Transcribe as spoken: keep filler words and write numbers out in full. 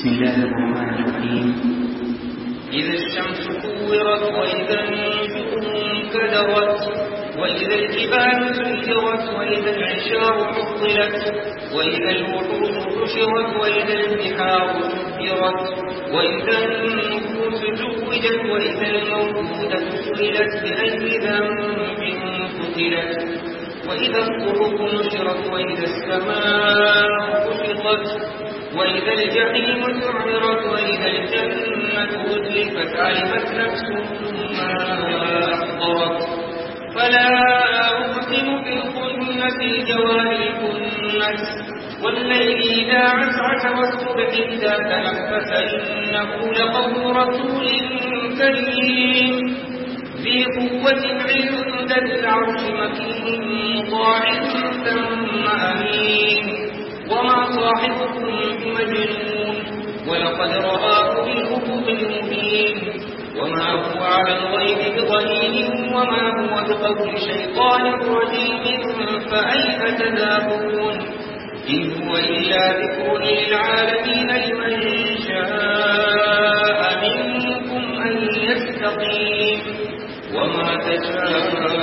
بسم الله الرحمن الرحيم. إذا الشمس كورت وإذا النجوم انكدرت وإذا الجبال سيرت وإذا العشار عطلت وإذا الوحوش حشرت وإذا البحار سجرت وإذا النفوس زوجت وإذا الموءودة سئلت بأي ذنب قتلت وإذا الصحف نشرت وإذا السماء كشطت وإذا الجحيم سعرت وإذا الجنة أزلفت علمت نفس ما أحضرت فلا أقسم بالخنس الجوار الكنس والليل إذا عسعس والصبح إذا تنفس إنه لقول رسول كريم ذي قوة عند العرش مكين مطاع ثم أمين وما صاحبكم بمجنون ولقد رآه بالأفق المبين وما هو على الغيب بضنين وما هو بقول شيطان رجيم فأين تذهبون إن هو إلا ذكر للعالمين لمن شاء منكم أن يستقيم وما تشاءون